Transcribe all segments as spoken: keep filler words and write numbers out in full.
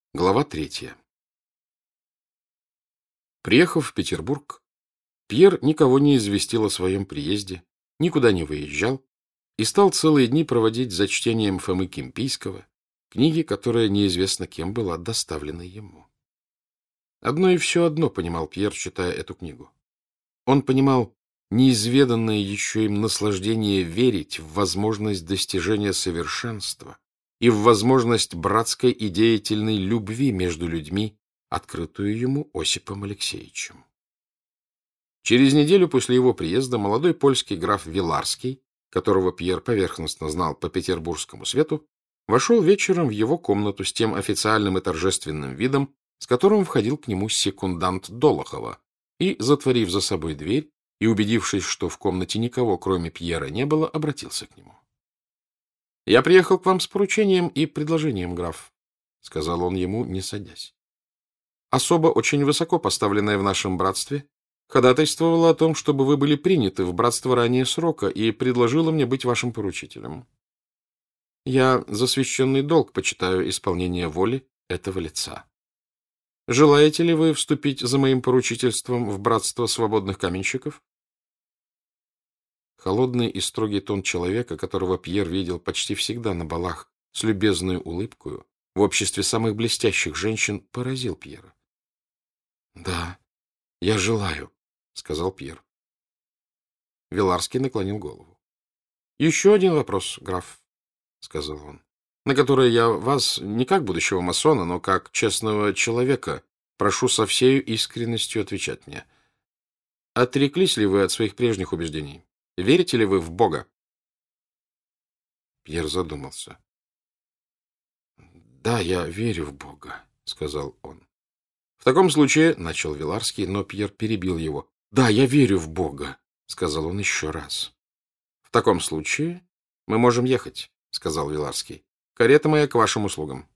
Глава третья. Приехав в Петербург, Пьер никого не известил о своем приезде, никуда не выезжал и стал целые дни проводить за чтением Фомы Кимпийского, книги, которая неизвестно кем была доставлена ему. Одно и все одно понимал Пьер, читая эту книгу. Он понимал неизведанное еще им наслаждение верить в возможность достижения совершенства и в возможность братской и деятельной любви между людьми, открытую ему Осипом Алексеевичем. Через неделю после его приезда молодой польский граф Виларский, которого Пьер поверхностно знал по петербургскому свету, вошел вечером в его комнату с тем официальным и торжественным видом, с которым входил к нему секундант Долохова, и, затворив за собой дверь и убедившись, что в комнате никого, кроме Пьера, не было, обратился к нему. — Я приехал к вам с поручением и предложением, граф, — сказал он ему, не садясь. Особо очень высоко поставленная в нашем братстве ходатайствовала о том, чтобы вы были приняты в братство ранее срока, и предложила мне быть вашим поручителем. Я за священный долг почитаю исполнение воли этого лица. Желаете ли вы вступить за моим поручительством в братство свободных каменщиков? Холодный и строгий тон человека, которого Пьер видел почти всегда на балах с любезной улыбкою, в обществе самых блестящих женщин, поразил Пьера. — Да, я желаю, — сказал Пьер. Виларский наклонил голову. — Еще один вопрос, граф, — сказал он, — на который я вас, не как будущего масона, но как честного человека, прошу со всею искренностью отвечать мне. Отреклись ли вы от своих прежних убеждений? Верите ли вы в Бога? Пьер задумался. — Да, я верю в Бога, — сказал он. — В таком случае, — начал Виларский, но Пьер перебил его. — Да, я верю в Бога, — сказал он еще раз. — В таком случае мы можем ехать, — сказал Виларский. — Карета моя к вашим услугам.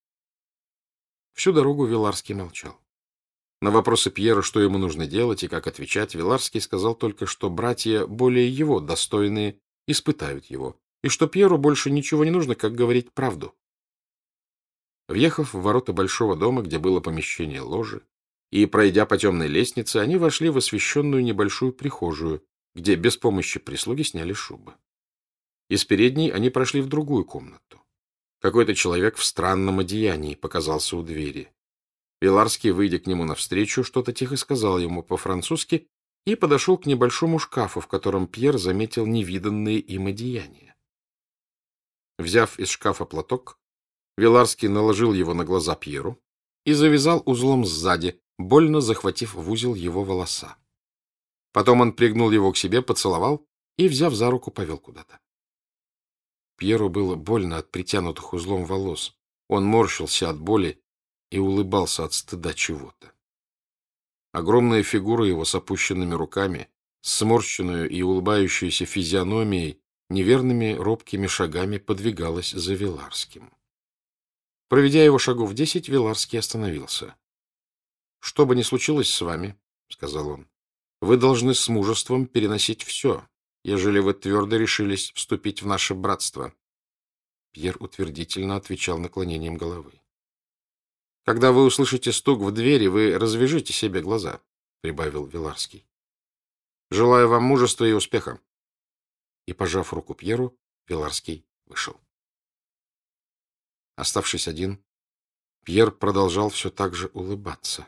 Всю дорогу Виларский молчал. На вопросы Пьера, что ему нужно делать и как отвечать, Виларский сказал только, что братья, более его достойные, испытают его, и что Пьеру больше ничего не нужно, как говорить правду. Въехав в ворота большого дома, где было помещение ложи, и, пройдя по темной лестнице, они вошли в освещенную небольшую прихожую, где без помощи прислуги сняли шубы. Из передней они прошли в другую комнату. Какой-то человек в странном одеянии показался у двери. Виларский, выйдя к нему навстречу, что-то тихо сказал ему по-французски и подошел к небольшому шкафу, в котором Пьер заметил невиданные им одеяния. Взяв из шкафа платок, Виларский наложил его на глаза Пьеру и завязал узлом сзади, больно захватив в узел его волоса. Потом он пригнул его к себе, поцеловал и, взяв за руку, повел куда-то. Пьеру было больно от притянутых узлом волос. Он морщился от боли и улыбался от стыда чего-то. Огромная фигура его с опущенными руками, с сморщенную и улыбающуюся физиономией, неверными робкими шагами подвигалась за Виларским. Проведя его шагов десять, Виларский остановился. — Что бы ни случилось с вами, — сказал он, — вы должны с мужеством переносить все, ежели вы твердо решились вступить в наше братство. Пьер утвердительно отвечал наклонением головы. — Когда вы услышите стук в двери, вы развяжите себе глаза, — прибавил Виларский. — Желаю вам мужества и успеха. И, пожав руку Пьеру, Виларский вышел. Оставшись один, Пьер продолжал все так же улыбаться.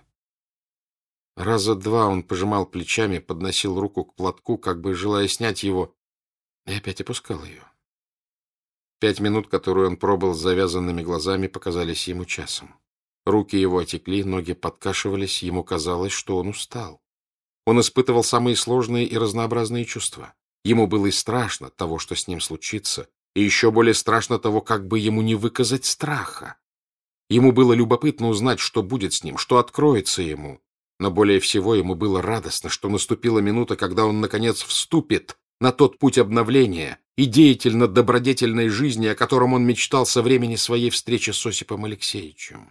Раза два он пожимал плечами, подносил руку к платку, как бы желая снять его, и опять опускал ее. Пять минут, которые он пробыл с завязанными глазами, показались ему часом. Руки его отекли, ноги подкашивались, ему казалось, что он устал. Он испытывал самые сложные и разнообразные чувства. Ему было и страшно того, что с ним случится, и еще более страшно того, как бы ему не выказать страха. Ему было любопытно узнать, что будет с ним, что откроется ему. Но более всего ему было радостно, что наступила минута, когда он, наконец, вступит на тот путь обновления и деятельно-добродетельной жизни, о котором он мечтал со времени своей встречи с Осипом Алексеевичем.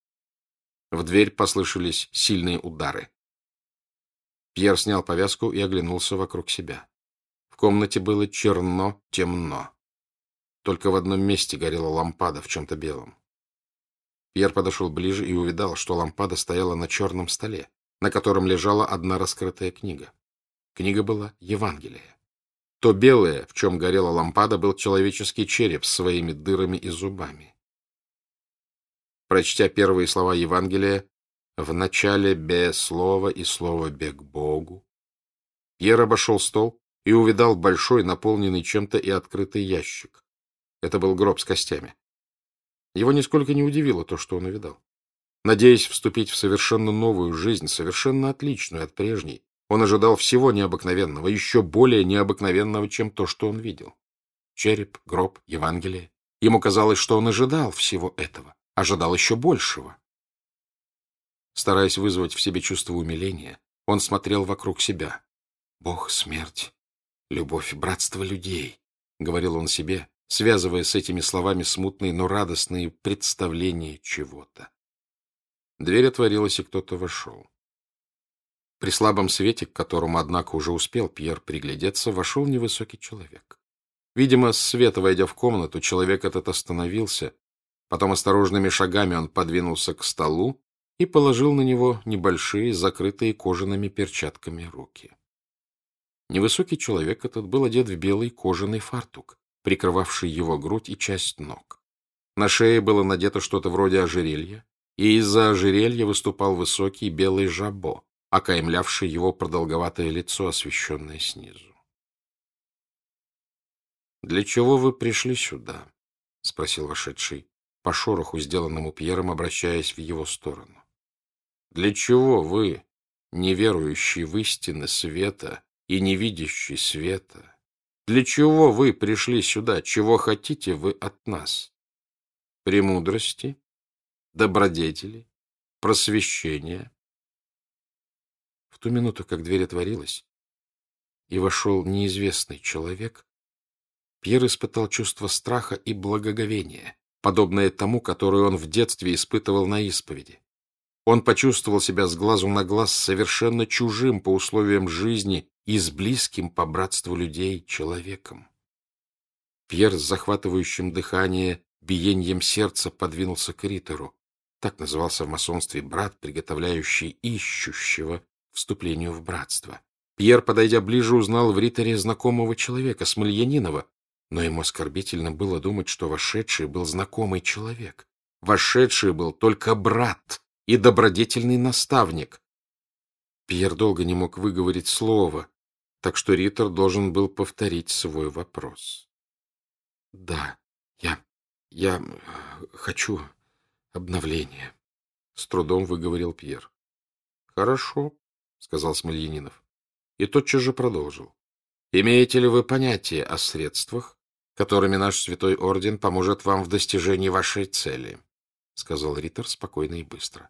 В дверь послышались сильные удары. Пьер снял повязку и оглянулся вокруг себя. В комнате было черно, темно. Только в одном месте горела лампада в чем-то белом. Пьер подошел ближе и увидал, что лампада стояла на черном столе, на котором лежала одна раскрытая книга. Книга была Евангелие. То белое, в чем горела лампада, был человеческий череп с своими дырами и зубами. Прочтя первые слова Евангелия «В начале бе слово и слово бе к Богу», Пьер обошел стол и увидал большой, наполненный чем-то и открытый ящик. Это был гроб с костями. Его нисколько не удивило то, что он увидал. Надеясь вступить в совершенно новую жизнь, совершенно отличную от прежней, он ожидал всего необыкновенного, еще более необыкновенного, чем то, что он видел. Череп, гроб, Евангелие. Ему казалось, что он ожидал всего этого, ожидал еще большего. Стараясь вызвать в себе чувство умиления, он смотрел вокруг себя. «Бог, смерть, любовь, братство людей», — говорил он себе, связывая с этими словами смутные, но радостные представления чего-то. Дверь отворилась, и кто-то вошел. При слабом свете, к которому, однако, уже успел Пьер приглядеться, вошел невысокий человек. Видимо, с света, войдя в комнату, человек этот остановился, потом осторожными шагами он подвинулся к столу и положил на него небольшие, закрытые кожаными перчатками руки. Невысокий человек этот был одет в белый кожаный фартук, прикрывавший его грудь и часть ног. На шее было надето что-то вроде ожерелья, и из-за ожерелья выступал высокий белый жабо, окаймлявший его продолговатое лицо, освещенное снизу. «Для чего вы пришли сюда?» — спросил вошедший, по шороху, сделанному Пьером, обращаясь в его сторону. «Для чего вы, неверующий в истины света и не видящий света, для чего вы пришли сюда? Чего хотите вы от нас? Премудрости, добродетели, просвещения?» В ту минуту, как дверь отворилась, и вошел неизвестный человек, Пьер испытал чувство страха и благоговения, подобное тому, которое он в детстве испытывал на исповеди. Он почувствовал себя с глазу на глаз совершенно чужим по условиям жизни и с близким по братству людей человеком. Пьер с захватывающим дыхание биением сердца подвинулся к Риттеру. Так назывался в масонстве брат, приготовляющий ищущего вступлению в братство. Пьер, подойдя ближе, узнал в Риттере знакомого человека, Смольянинова, но ему оскорбительно было думать, что вошедший был знакомый человек. Вошедший был только брат и добродетельный наставник. Пьер долго не мог выговорить слова, так что Риттер должен был повторить свой вопрос. — Да, я... я хочу обновления, — с трудом выговорил Пьер. — Хорошо, — сказал Смольянинов, и тотчас же продолжил. — Имеете ли вы понятие о средствах, которыми наш святой орден поможет вам в достижении вашей цели? — сказал Риттер спокойно и быстро.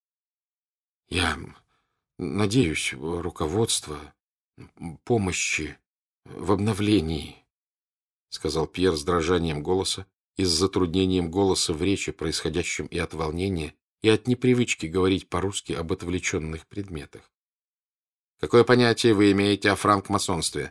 — Я надеюсь, руководство, помощи в обновлении, — сказал Пьер с дрожанием голоса и с затруднением голоса в речи, происходящем и от волнения, и от непривычки говорить по-русски об отвлеченных предметах. — Какое понятие вы имеете о франкмасонстве?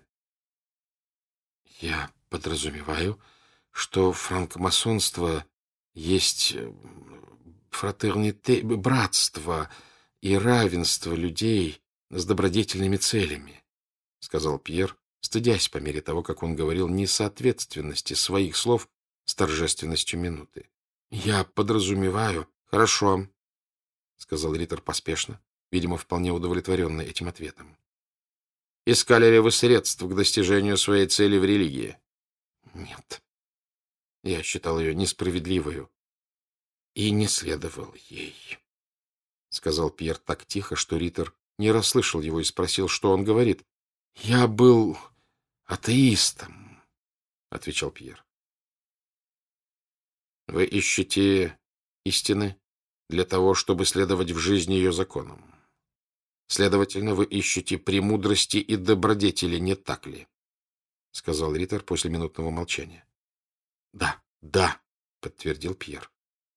— Я подразумеваю, что франкмасонство есть фратерните, братство и равенство людей с добродетельными целями, — сказал Пьер, стыдясь по мере того, как он говорил несоответственности своих слов с торжественностью минуты. — Я подразумеваю... — Хорошо, — сказал Риттер поспешно, видимо, вполне удовлетворенный этим ответом. — Искали ли вы средств к достижению своей цели в религии? — Нет. Я считал ее несправедливою и не следовал ей, — сказал Пьер так тихо, что Риттер не расслышал его и спросил, что он говорит. — Я был атеистом, — отвечал Пьер. — Вы ищете истины для того, чтобы следовать в жизни ее законам. Следовательно, вы ищете премудрости и добродетели, не так ли? — сказал Риттер после минутного молчания. — Да, да, — подтвердил Пьер.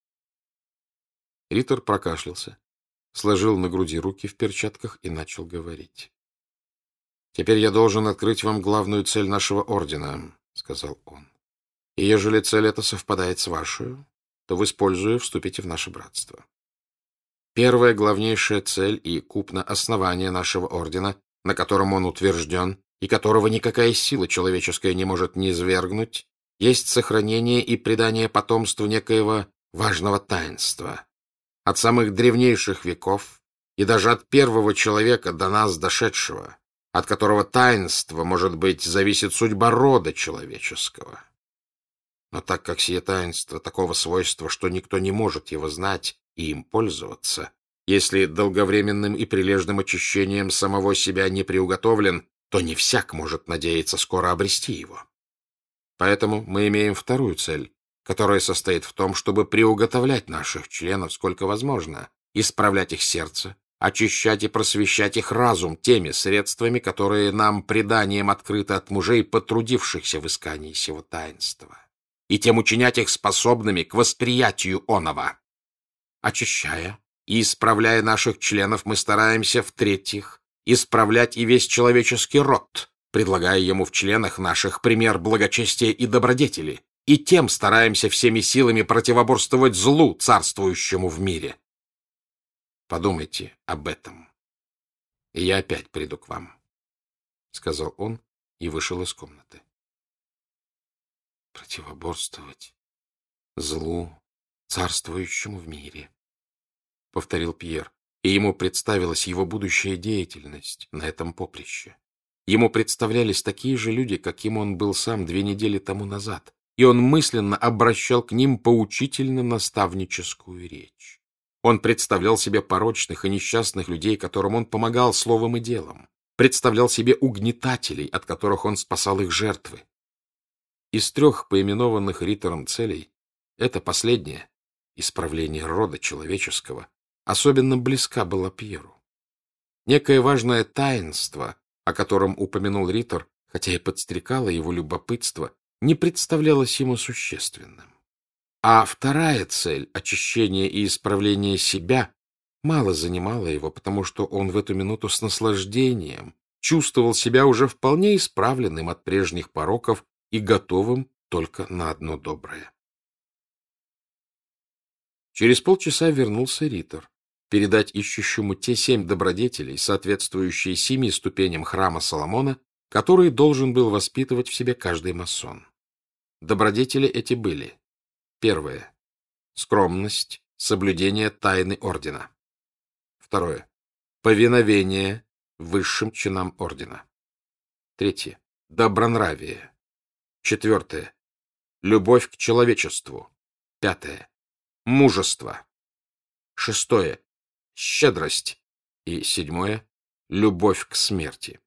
Риттер прокашлялся, сложил на груди руки в перчатках и начал говорить. — Теперь я должен открыть вам главную цель нашего ордена, — сказал он. — И ежели цель эта совпадает с вашей, то вы с пользою вступите в наше братство. Первая главнейшая цель и купно основание нашего ордена, на котором он утвержден, и которого никакая сила человеческая не может низвергнуть, есть сохранение и предание потомству некоего важного таинства. От самых древнейших веков и даже от первого человека до нас дошедшего, от которого таинства, может быть, зависит судьба рода человеческого. Но так как сие таинство такого свойства, что никто не может его знать и им пользоваться, если долговременным и прилежным очищением самого себя не приуготовлен, то не всяк может надеяться скоро обрести его. Поэтому мы имеем вторую цель, которая состоит в том, чтобы приуготовлять наших членов сколько возможно, исправлять их сердце, очищать и просвещать их разум теми средствами, которые нам преданием открыты от мужей, потрудившихся в искании сего таинства, и тем учинять их способными к восприятию оного. Очищая и исправляя наших членов, мы стараемся, в-третьих, исправлять и весь человеческий род, предлагая ему в членах наших пример благочестия и добродетели, и тем стараемся всеми силами противоборствовать злу, царствующему в мире. Подумайте об этом, и я опять приду к вам, — сказал он и вышел из комнаты. Противоборствовать злу, царствующему в мире, — повторил Пьер, и ему представилась его будущая деятельность на этом поприще. Ему представлялись такие же люди, каким он был сам две недели тому назад, и он мысленно обращал к ним поучительно-наставническую речь. Он представлял себе порочных и несчастных людей, которым он помогал словом и делом, представлял себе угнетателей, от которых он спасал их жертвы. Из трех поименованных Риттером целей эта последняя, исправление рода человеческого, особенно близка была Пьеру. Некое важное таинство, о котором упомянул Риттер, хотя и подстрекало его любопытство, не представлялось ему существенным. А вторая цель, очищение и исправление себя, мало занимала его, потому что он в эту минуту с наслаждением чувствовал себя уже вполне исправленным от прежних пороков и готовым только на одно доброе. Через полчаса вернулся Риттер передать ищущему те семь добродетелей, соответствующие семи ступеням храма Соломона, которые должен был воспитывать в себе каждый масон. Добродетели эти были: первое — скромность, соблюдение тайны ордена; второе — повиновение высшим чинам ордена; третье — добронравие; четвертое — любовь к человечеству; пятое — мужество; шестое — щедрость; и седьмое — любовь к смерти.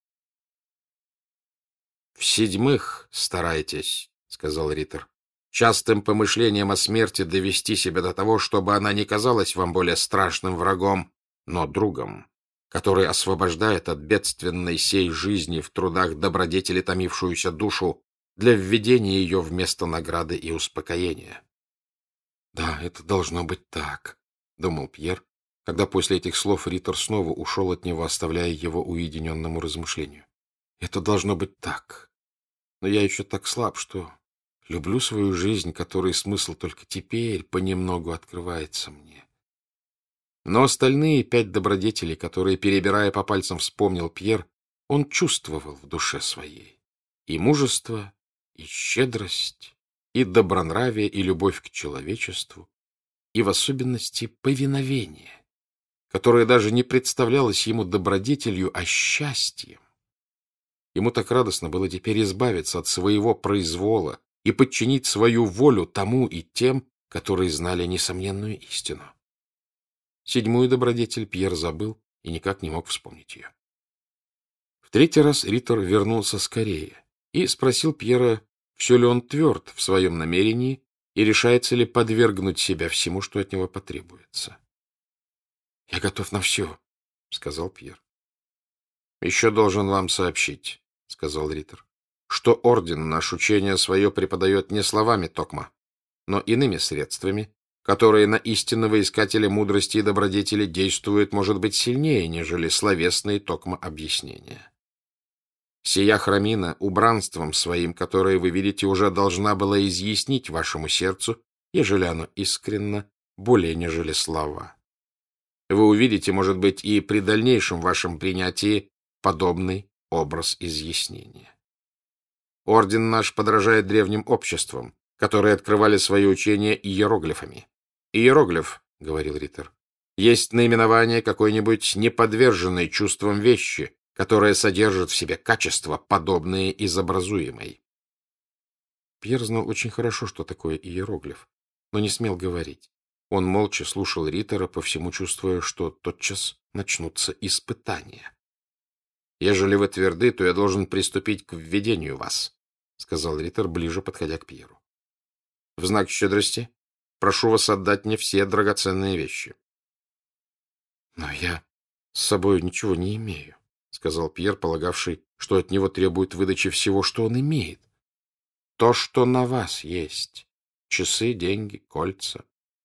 В-седьмых, старайтесь, — сказал Риттер, — частым помышлением о смерти довести себя до того, чтобы она не казалась вам более страшным врагом, но другом, который освобождает от бедственной сей жизни в трудах добродетели томившуюся душу для введения ее в место награды и успокоения. — Да, это должно быть так, — думал Пьер, когда после этих слов Риттер снова ушел от него, оставляя его уединенному размышлению. Это должно быть так. Но я еще так слаб, что люблю свою жизнь, которой смысл только теперь понемногу открывается мне. Но остальные пять добродетелей, которые, перебирая по пальцам, вспомнил Пьер, он чувствовал в душе своей. И мужество, и щедрость, и добронравие, и любовь к человечеству, и в особенности повиновение, которое даже не представлялось ему добродетелью, а счастьем. Ему так радостно было теперь избавиться от своего произвола и подчинить свою волю тому и тем, которые знали несомненную истину. Седьмую добродетель Пьер забыл и никак не мог вспомнить ее. В третий раз Риттер вернулся скорее и спросил Пьера, все ли он тверд в своем намерении и решается ли подвергнуть себя всему, что от него потребуется. — Я готов на все, — сказал Пьер. — Еще должен вам сообщить, — сказал Риттер, — что орден наш учение свое преподает не словами токма, но иными средствами, которые на истинного искателя мудрости и добродетели действуют, может быть, сильнее, нежели словесные токма объяснения. Сия храмина убранством своим, которое вы видите, уже должна была изъяснить вашему сердцу ежели оно искренно, более нежели слова. Вы увидите, может быть, и при дальнейшем вашем принятии подобный образ изъяснения. Орден наш подражает древним обществам, которые открывали свои учения иероглифами. Иероглиф, — говорил Риттер, — есть наименование какой-нибудь неподверженной чувствам вещи, которая содержит в себе качества, подобные изобразуемой. Пьер знал очень хорошо, что такое иероглиф, но не смел говорить. Он молча слушал Риттера, по всему чувствуя, что тотчас начнутся испытания. «Ежели вы тверды, то я должен приступить к введению вас», — сказал Риттер, ближе подходя к Пьеру. «В знак щедрости прошу вас отдать мне все драгоценные вещи». «Но я с собой ничего не имею», — сказал Пьер, полагавший, что от него требует выдачи всего, что он имеет. «То, что на вас есть. Часы, деньги, кольца».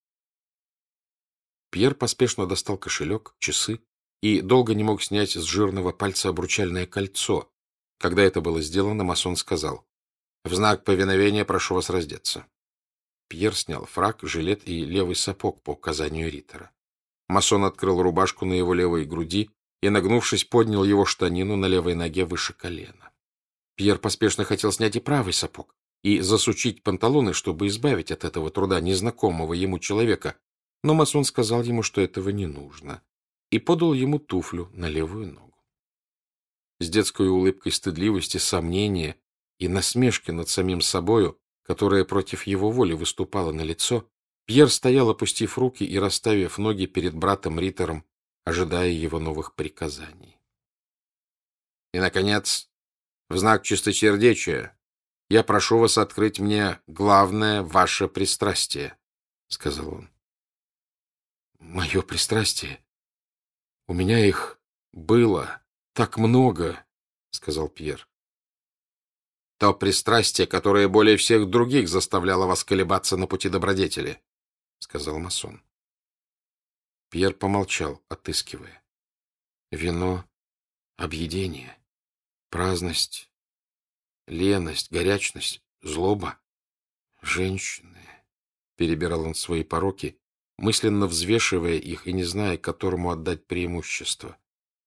Пьер поспешно достал кошелек, часы и долго не мог снять с жирного пальца обручальное кольцо. Когда это было сделано, масон сказал: «В знак повиновения прошу вас раздеться». Пьер снял фрак, жилет и левый сапог по указанию Риттера. Масон открыл рубашку на его левой груди и, нагнувшись, поднял его штанину на левой ноге выше колена. Пьер поспешно хотел снять и правый сапог и засучить панталоны, чтобы избавить от этого труда незнакомого ему человека, но масон сказал ему, что этого не нужно, и подал ему туфлю на левую ногу. С детской улыбкой стыдливости, сомнения и насмешки над самим собою, которая против его воли выступала на лицо, Пьер стоял, опустив руки и расставив ноги перед братом Риттером, ожидая его новых приказаний. «И, наконец, в знак чистосердечия я прошу вас открыть мне главное ваше пристрастие», — сказал он. «Мое пристрастие? У меня их было так много», — сказал Пьер. «То пристрастие, которое более всех других заставляло вас колебаться на пути добродетели», — сказал масон. Пьер помолчал, отыскивая. «Вино, объедение, праздность, леность, горячность, злоба, женщины», — перебирал он свои пороки, мысленно взвешивая их и не зная, которому отдать преимущество.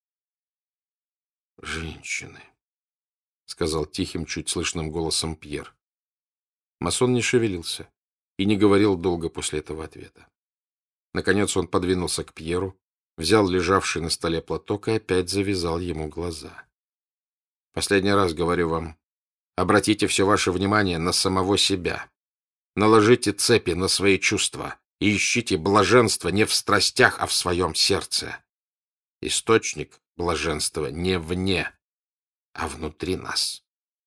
«Женщины», — сказал тихим, чуть слышным голосом Пьер. Масон не шевелился и не говорил долго после этого ответа. Наконец он подвинулся к Пьеру, взял лежавший на столе платок и опять завязал ему глаза. «Последний раз говорю вам, обратите все ваше внимание на самого себя. Наложите цепи на свои чувства и ищите блаженство не в страстях, а в своем сердце. Источник блаженства не вне, а внутри нас».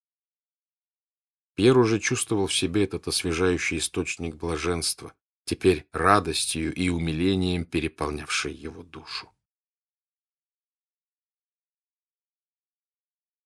Пьер уже чувствовал в себе этот освежающий источник блаженства, теперь радостью и умилением переполнявший его душу.